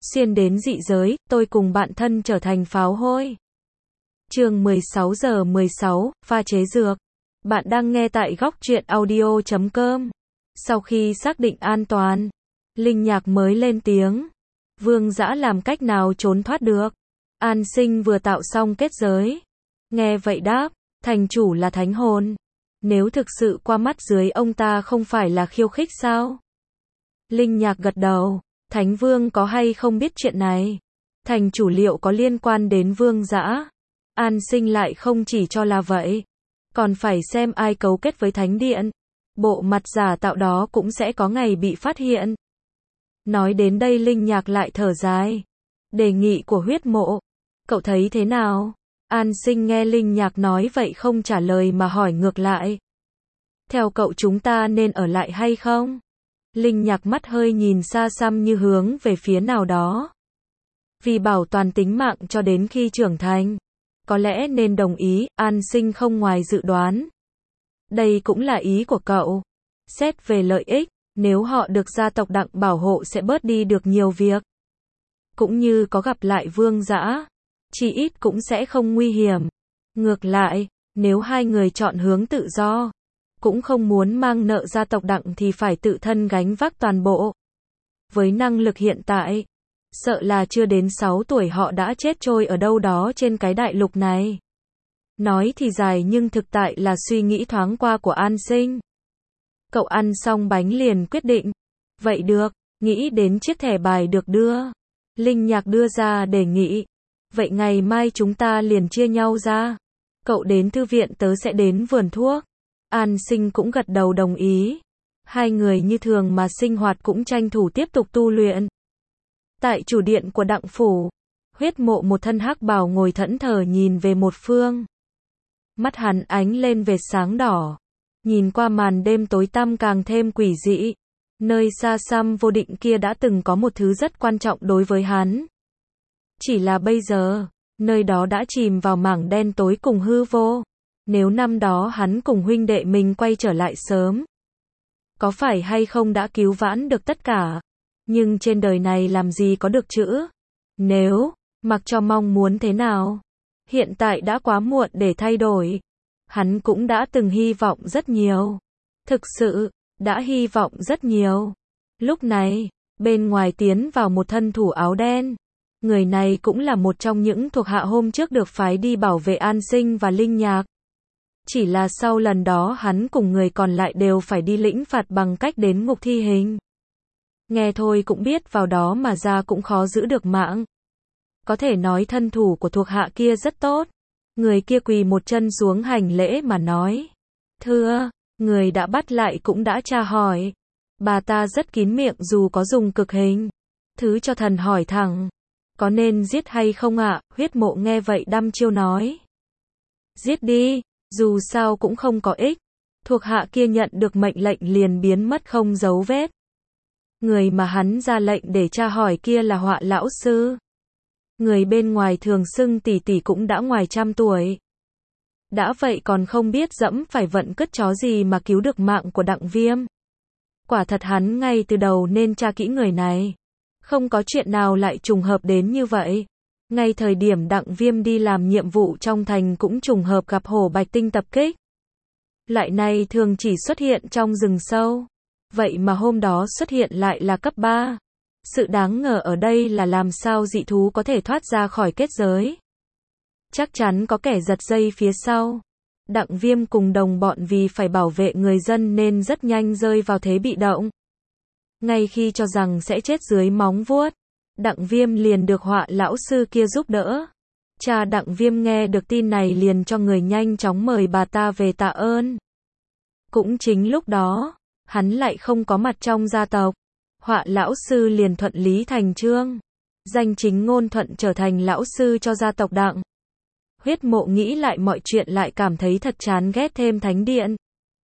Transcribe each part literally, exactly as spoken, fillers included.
xuyên đến dị giới, tôi cùng bạn thân trở thành pháo hôi. Chương mười sáu giờ mười sáu, pha chế dược. Bạn đang nghe tại góc truyện audio chấm com. Sau khi xác định an toàn, Linh Nhạc mới lên tiếng. Vương Dã làm cách nào trốn thoát được? An Sinh vừa tạo xong kết giới. Nghe vậy đáp, thành chủ là thánh hồn. Nếu thực sự qua mắt dưới ông ta không phải là khiêu khích sao? Linh Nhạc gật đầu. Thánh Vương có hay không biết chuyện này? Thành chủ liệu có liên quan đến Vương Dã? An Sinh lại không chỉ cho là vậy. Còn phải xem ai cấu kết với Thánh Điện. Bộ mặt giả tạo đó cũng sẽ có ngày bị phát hiện. Nói đến đây Linh Nhạc lại thở dài. Đề nghị của huyết mộ. Cậu thấy thế nào? An Sinh nghe Linh Nhạc nói vậy không trả lời mà hỏi ngược lại. Theo cậu chúng ta nên ở lại hay không? Linh Nhạc mắt hơi nhìn xa xăm như hướng về phía nào đó. Vì bảo toàn tính mạng cho đến khi trưởng thành. Có lẽ nên đồng ý, An Sinh không ngoài dự đoán. Đây cũng là ý của cậu. Xét về lợi ích, nếu họ được gia tộc Đặng bảo hộ sẽ bớt đi được nhiều việc. Cũng như có gặp lại Vương Dã, chỉ ít cũng sẽ không nguy hiểm. Ngược lại, nếu hai người chọn hướng tự do, cũng không muốn mang nợ gia tộc Đặng thì phải tự thân gánh vác toàn bộ. Với năng lực hiện tại, sợ là chưa đến sáu tuổi họ đã chết trôi ở đâu đó trên cái đại lục này. Nói thì dài nhưng thực tại là suy nghĩ thoáng qua của An Sinh. Cậu ăn xong bánh liền quyết định. Vậy được, nghĩ đến chiếc thẻ bài được đưa. Linh Nhạc đưa ra đề nghị. Vậy ngày mai chúng ta liền chia nhau ra. Cậu đến thư viện tớ sẽ đến vườn thuốc. An Sinh cũng gật đầu đồng ý. Hai người như thường mà sinh hoạt cũng tranh thủ tiếp tục tu luyện. Tại chủ điện của Đặng phủ, huyết mộ một thân hắc bào ngồi thẫn thờ nhìn về một phương. Mắt hắn ánh lên vệt sáng đỏ. Nhìn qua màn đêm tối tăm càng thêm quỷ dị. Nơi xa xăm vô định kia đã từng có một thứ rất quan trọng đối với hắn. Chỉ là bây giờ, nơi đó đã chìm vào mảng đen tối cùng hư vô. Nếu năm đó hắn cùng huynh đệ mình quay trở lại sớm, có phải hay không đã cứu vãn được tất cả? Nhưng trên đời này làm gì có được chữ nếu, mặc cho mong muốn thế nào. Hiện tại đã quá muộn để thay đổi. Hắn cũng đã từng hy vọng rất nhiều. Thực sự, đã hy vọng rất nhiều. Lúc này, bên ngoài tiến vào một thân thủ áo đen. Người này cũng là một trong những thuộc hạ hôm trước được phái đi bảo vệ An Sinh và Linh Nhạc. Chỉ là sau lần đó hắn cùng người còn lại đều phải đi lĩnh phạt bằng cách đến ngục thi hình. Nghe thôi cũng biết vào đó mà ra cũng khó giữ được mạng. Có thể nói thân thủ của thuộc hạ kia rất tốt. Người kia quỳ một chân xuống hành lễ mà nói. Thưa, người đã bắt lại cũng đã tra hỏi. Bà ta rất kín miệng dù có dùng cực hình. Thứ cho thần hỏi thẳng. Có nên giết hay không ạ? Huyết mộ nghe vậy đăm chiêu nói. Giết đi, dù sao cũng không có ích. Thuộc hạ kia nhận được mệnh lệnh liền biến mất không dấu vết. Người mà hắn ra lệnh để tra hỏi kia là Họa lão sư. Người bên ngoài thường xưng tỷ tỷ cũng đã ngoài trăm tuổi. Đã vậy còn không biết dẫm phải vận cứt chó gì mà cứu được mạng của Đặng Viêm. Quả thật hắn ngay từ đầu nên tra kỹ người này. Không có chuyện nào lại trùng hợp đến như vậy. Ngay thời điểm Đặng Viêm đi làm nhiệm vụ trong thành cũng trùng hợp gặp hổ bạch tinh tập kích. Loại này thường chỉ xuất hiện trong rừng sâu. Vậy mà hôm đó xuất hiện lại là cấp ba. Sự đáng ngờ ở đây là làm sao dị thú có thể thoát ra khỏi kết giới. Chắc chắn có kẻ giật dây phía sau. Đặng Viêm cùng đồng bọn vì phải bảo vệ người dân nên rất nhanh rơi vào thế bị động. Ngay khi cho rằng sẽ chết dưới móng vuốt, Đặng Viêm liền được Họa lão sư kia giúp đỡ. Cha Đặng Viêm nghe được tin này liền cho người nhanh chóng mời bà ta về tạ ơn. Cũng chính lúc đó, hắn lại không có mặt trong gia tộc. Họa lão sư liền thuận lý thành chương. Danh chính ngôn thuận trở thành lão sư cho gia tộc Đặng. Huyết mộ nghĩ lại mọi chuyện lại cảm thấy thật chán ghét thêm Thánh Điện.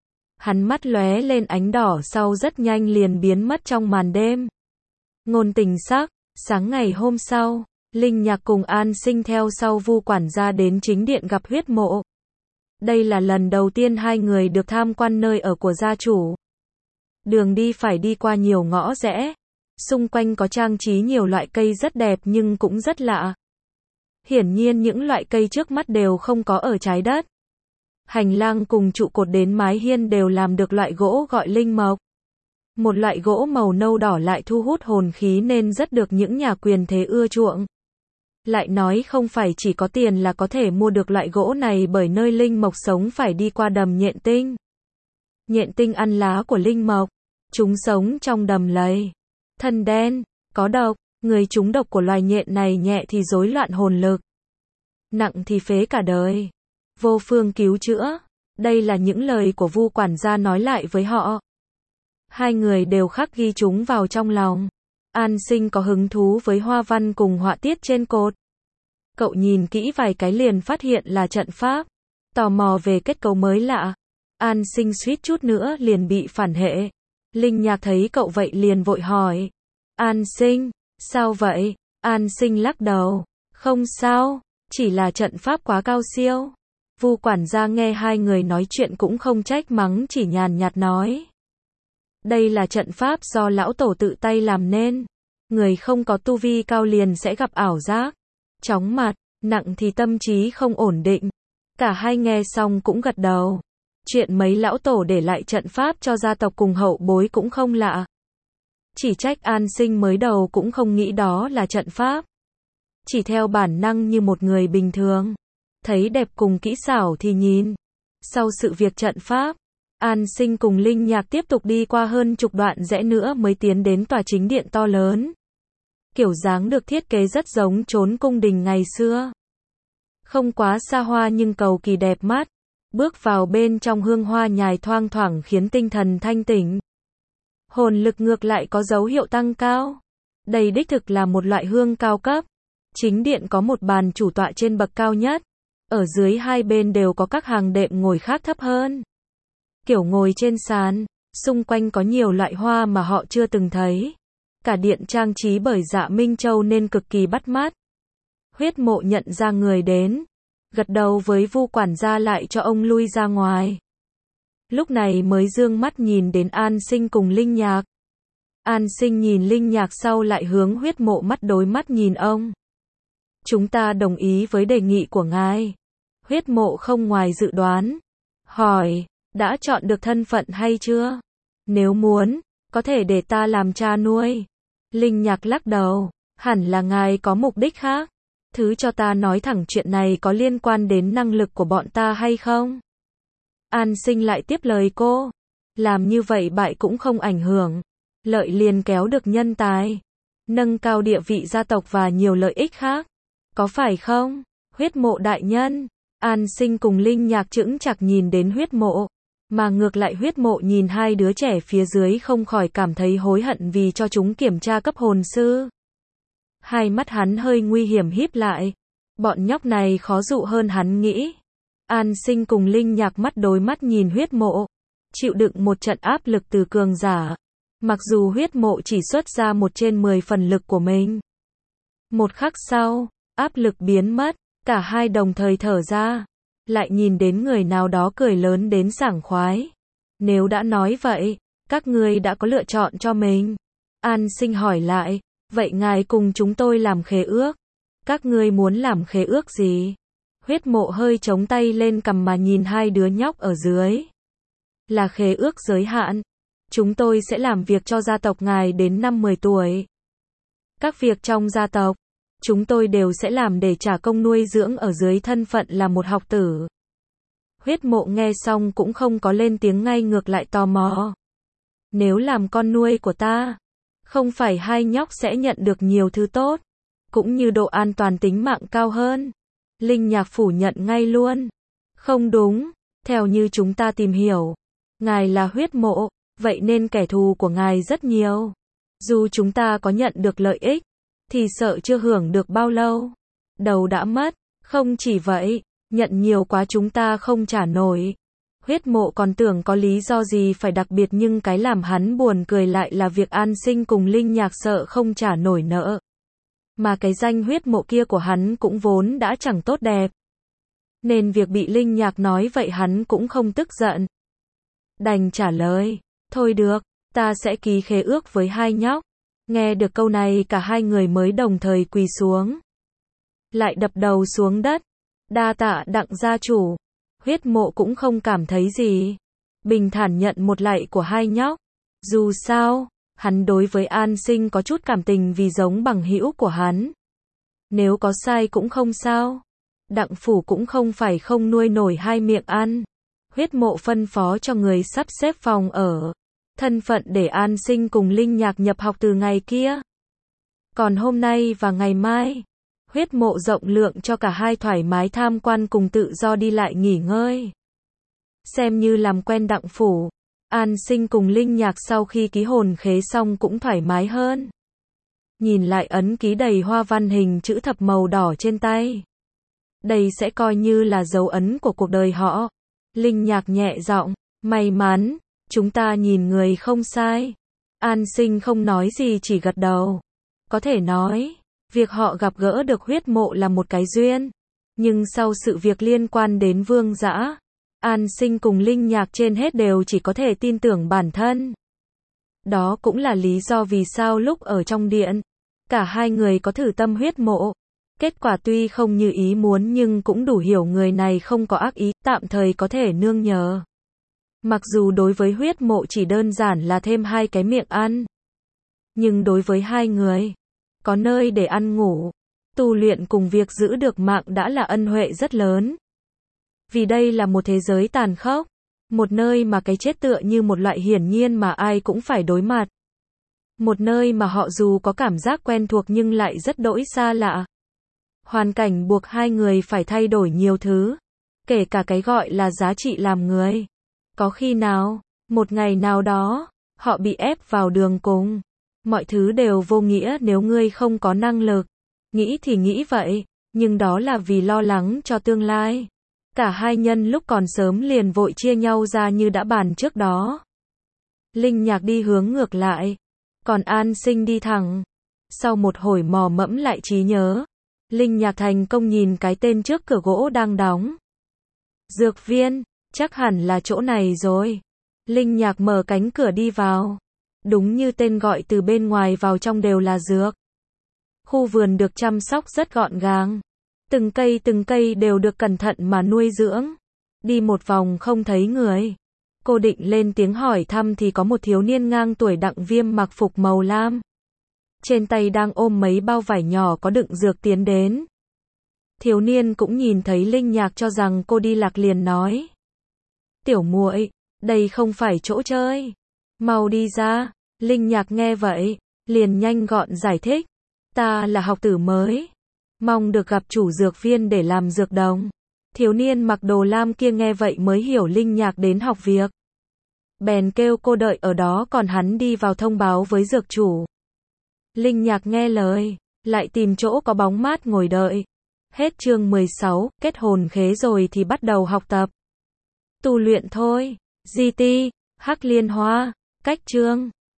Hắn mắt lóe lên ánh đỏ sau rất nhanh liền biến mất trong màn đêm. Ngôn Tình sắc, sáng ngày hôm sau, Linh Nhạc cùng An Sinh theo sau Vu quản gia đến chính điện gặp huyết mộ. Đây là lần đầu tiên hai người được tham quan nơi ở của gia chủ. Đường đi phải đi qua nhiều ngõ rẽ. Xung quanh có trang trí nhiều loại cây rất đẹp nhưng cũng rất lạ. Hiển nhiên những loại cây trước mắt đều không có ở trái đất. Hành lang cùng trụ cột đến mái hiên đều làm được loại gỗ gọi linh mộc. Một loại gỗ màu nâu đỏ lại thu hút hồn khí nên rất được những nhà quyền thế ưa chuộng. Lại nói không phải chỉ có tiền là có thể mua được loại gỗ này bởi nơi linh mộc sống phải đi qua đầm nhện tinh. Nhện tinh ăn lá của linh mộc. Chúng sống trong đầm lầy. Thân đen, có độc, người trúng độc của loài nhện này nhẹ thì rối loạn hồn lực. Nặng thì phế cả đời. Vô phương cứu chữa. Đây là những lời của Vu quản gia nói lại với họ. Hai người đều khắc ghi chúng vào trong lòng. An Sinh có hứng thú với hoa văn cùng họa tiết trên cột. Cậu nhìn kỹ vài cái liền phát hiện là trận pháp. Tò mò về kết cấu mới lạ. An Sinh suýt chút nữa liền bị phản hệ. Linh Nhạc thấy cậu vậy liền vội hỏi. An Sinh, sao vậy? An Sinh lắc đầu. Không sao, chỉ là trận pháp quá cao siêu. Vu quản gia nghe hai người nói chuyện cũng không trách mắng, chỉ nhàn nhạt nói. Đây là trận pháp do lão tổ tự tay làm nên. Người không có tu vi cao liền sẽ gặp ảo giác, chóng mặt, nặng thì tâm trí không ổn định. Cả hai nghe xong cũng gật đầu. Chuyện mấy lão tổ để lại trận pháp cho gia tộc cùng hậu bối cũng không lạ. Chỉ trách An Sinh mới đầu cũng không nghĩ đó là trận pháp. Chỉ theo bản năng như một người bình thường. Thấy đẹp cùng kỹ xảo thì nhìn. Sau sự việc trận pháp, An Sinh cùng Linh Nhạc tiếp tục đi qua hơn chục đoạn rẽ nữa mới tiến đến tòa chính điện to lớn. Kiểu dáng được thiết kế rất giống chốn cung đình ngày xưa. Không quá xa hoa nhưng cầu kỳ đẹp mắt. Bước vào bên trong hương hoa nhài thoang thoảng khiến tinh thần thanh tỉnh. Hồn lực ngược lại có dấu hiệu tăng cao. Đây đích thực là một loại hương cao cấp. Chính điện có một bàn chủ tọa trên bậc cao nhất. Ở dưới hai bên đều có các hàng đệm ngồi khác thấp hơn. Kiểu ngồi trên sàn, xung quanh có nhiều loại hoa mà họ chưa từng thấy. Cả điện trang trí bởi Dạ Minh Châu nên cực kỳ bắt mắt. Huyết Mộ nhận ra người đến, gật đầu với Vu quản gia lại cho ông lui ra ngoài. Lúc này mới dương mắt nhìn đến An Sinh cùng Linh Nhạc. An Sinh nhìn Linh Nhạc sau lại hướng Huyết Mộ mắt đối mắt nhìn ông. Chúng ta đồng ý với đề nghị của ngài. Huyết Mộ không ngoài dự đoán. Hỏi, đã chọn được thân phận hay chưa? Nếu muốn, có thể để ta làm cha nuôi. Linh Nhạc lắc đầu, hẳn là ngài có mục đích khác. Thứ cho ta nói thẳng chuyện này có liên quan đến năng lực của bọn ta hay không? An Sinh lại tiếp lời cô. Làm như vậy bại cũng không ảnh hưởng. Lợi liền kéo được nhân tài. Nâng cao địa vị gia tộc và nhiều lợi ích khác. Có phải không? Huyết Mộ đại nhân. An Sinh cùng Linh Nhạc chững chạc nhìn đến Huyết Mộ. Mà ngược lại Huyết Mộ nhìn hai đứa trẻ phía dưới không khỏi cảm thấy hối hận vì cho chúng kiểm tra cấp hồn sư. Hai mắt hắn hơi nguy hiểm híp lại. Bọn nhóc này khó dụ hơn hắn nghĩ. An Sinh cùng Linh Nhạc mắt đối mắt nhìn Huyết Mộ. Chịu đựng một trận áp lực từ cường giả. Mặc dù Huyết Mộ chỉ xuất ra một trên mười phần lực của mình. Một khắc sau, áp lực biến mất. Cả hai đồng thời thở ra. Lại nhìn đến người nào đó cười lớn đến sảng khoái. Nếu đã nói vậy, các ngươi đã có lựa chọn cho mình. An Sinh hỏi lại, vậy ngài cùng chúng tôi làm khế ước. Các ngươi muốn làm khế ước gì? Huyết Mộ hơi chống tay lên cằm mà nhìn hai đứa nhóc ở dưới. Là khế ước giới hạn. Chúng tôi sẽ làm việc cho gia tộc ngài đến năm mười tuổi. Các việc trong gia tộc, chúng tôi đều sẽ làm để trả công nuôi dưỡng ở dưới thân phận là một học tử. Huyết Mộ nghe xong cũng không có lên tiếng, ngay ngược lại tò mò. Nếu làm con nuôi của ta, không phải hai nhóc sẽ nhận được nhiều thứ tốt, cũng như độ an toàn tính mạng cao hơn. Linh Nhạc phủ nhận ngay luôn. Không đúng, theo như chúng ta tìm hiểu, ngài là Huyết Mộ, vậy nên kẻ thù của ngài rất nhiều. Dù chúng ta có nhận được lợi ích, thì sợ chưa hưởng được bao lâu. Đầu đã mất, không chỉ vậy, nhận nhiều quá chúng ta không trả nổi. Huyết Mộ còn tưởng có lý do gì phải đặc biệt, nhưng cái làm hắn buồn cười lại là việc An Sinh cùng Linh Nhạc sợ không trả nổi nợ. Mà cái danh Huyết Mộ kia của hắn cũng vốn đã chẳng tốt đẹp. Nên việc bị Linh Nhạc nói vậy hắn cũng không tức giận. Đành trả lời, thôi được, ta sẽ ký khế ước với hai nhóc. Nghe được câu này cả hai người mới đồng thời quỳ xuống. Lại đập đầu xuống đất. Đa tạ Đặng gia chủ. Huyết Mộ cũng không cảm thấy gì. Bình thản nhận một lạy của hai nhóc. Dù sao, hắn đối với An Sinh có chút cảm tình vì giống bằng hữu của hắn. Nếu có sai cũng không sao. Đặng phủ cũng không phải không nuôi nổi hai miệng ăn. Huyết Mộ phân phó cho người sắp xếp phòng ở. Thân phận để An Sinh cùng Linh Nhạc nhập học từ ngày kia. Còn hôm nay và ngày mai, Huyết Mộ rộng lượng cho cả hai thoải mái tham quan cùng tự do đi lại nghỉ ngơi. Xem như làm quen Đặng phủ, An Sinh cùng Linh Nhạc sau khi ký hồn khế xong cũng thoải mái hơn. Nhìn lại ấn ký đầy hoa văn hình chữ thập màu đỏ trên tay. Đây sẽ coi như là dấu ấn của cuộc đời họ. Linh Nhạc nhẹ giọng, may mắn, chúng ta nhìn người không sai. An Sinh không nói gì chỉ gật đầu. Có thể nói, việc họ gặp gỡ được Huyết Mộ là một cái duyên. Nhưng sau sự việc liên quan đến Vương Dã, An Sinh cùng Linh Nhạc trên hết đều chỉ có thể tin tưởng bản thân. Đó cũng là lý do vì sao lúc ở trong điện, cả hai người có thử tâm Huyết Mộ. Kết quả tuy không như ý muốn nhưng cũng đủ hiểu người này không có ác ý, tạm thời có thể nương nhờ. Mặc dù đối với Huyết Mộ chỉ đơn giản là thêm hai cái miệng ăn. Nhưng đối với hai người, có nơi để ăn ngủ, tu luyện cùng việc giữ được mạng đã là ân huệ rất lớn. Vì đây là một thế giới tàn khốc, một nơi mà cái chết tựa như một loại hiển nhiên mà ai cũng phải đối mặt. Một nơi mà họ dù có cảm giác quen thuộc nhưng lại rất đỗi xa lạ. Hoàn cảnh buộc hai người phải thay đổi nhiều thứ, kể cả cái gọi là giá trị làm người. Có khi nào, một ngày nào đó, họ bị ép vào đường cùng. Mọi thứ đều vô nghĩa nếu ngươi không có năng lực. Nghĩ thì nghĩ vậy, nhưng đó là vì lo lắng cho tương lai. Cả hai nhân lúc còn sớm liền vội chia nhau ra như đã bàn trước đó. Linh Nhạc đi hướng ngược lại, còn An Sinh đi thẳng. Sau một hồi mò mẫm lại trí nhớ, Linh Nhạc thành công nhìn cái tên trước cửa gỗ đang đóng. Dược viên, chắc hẳn là chỗ này rồi. Linh Nhạc mở cánh cửa đi vào. Đúng như tên gọi, từ bên ngoài vào trong đều là dược. Khu vườn được chăm sóc rất gọn gàng. Từng cây từng cây đều được cẩn thận mà nuôi dưỡng. Đi một vòng không thấy người. Cô định lên tiếng hỏi thăm thì có một thiếu niên ngang tuổi Đặng Viêm mặc phục màu lam. Trên tay đang ôm mấy bao vải nhỏ có đựng dược tiến đến. Thiếu niên cũng nhìn thấy Linh Nhạc cho rằng cô đi lạc liền nói. Tiểu muội, đây không phải chỗ chơi. Mau đi ra. Linh Nhạc nghe vậy, liền nhanh gọn giải thích. Ta là học tử mới. Mong được gặp chủ dược viên để làm dược đồng. Thiếu niên mặc đồ lam kia nghe vậy mới hiểu Linh Nhạc đến học việc. Bèn kêu cô đợi ở đó còn hắn đi vào thông báo với dược chủ. Linh Nhạc nghe lời, lại tìm chỗ có bóng mát ngồi đợi. Hết chương mười sáu, kết hồn khế rồi thì bắt đầu học tập. Tu luyện thôi. giê tê, Hắc Liên Hoa, cách chương.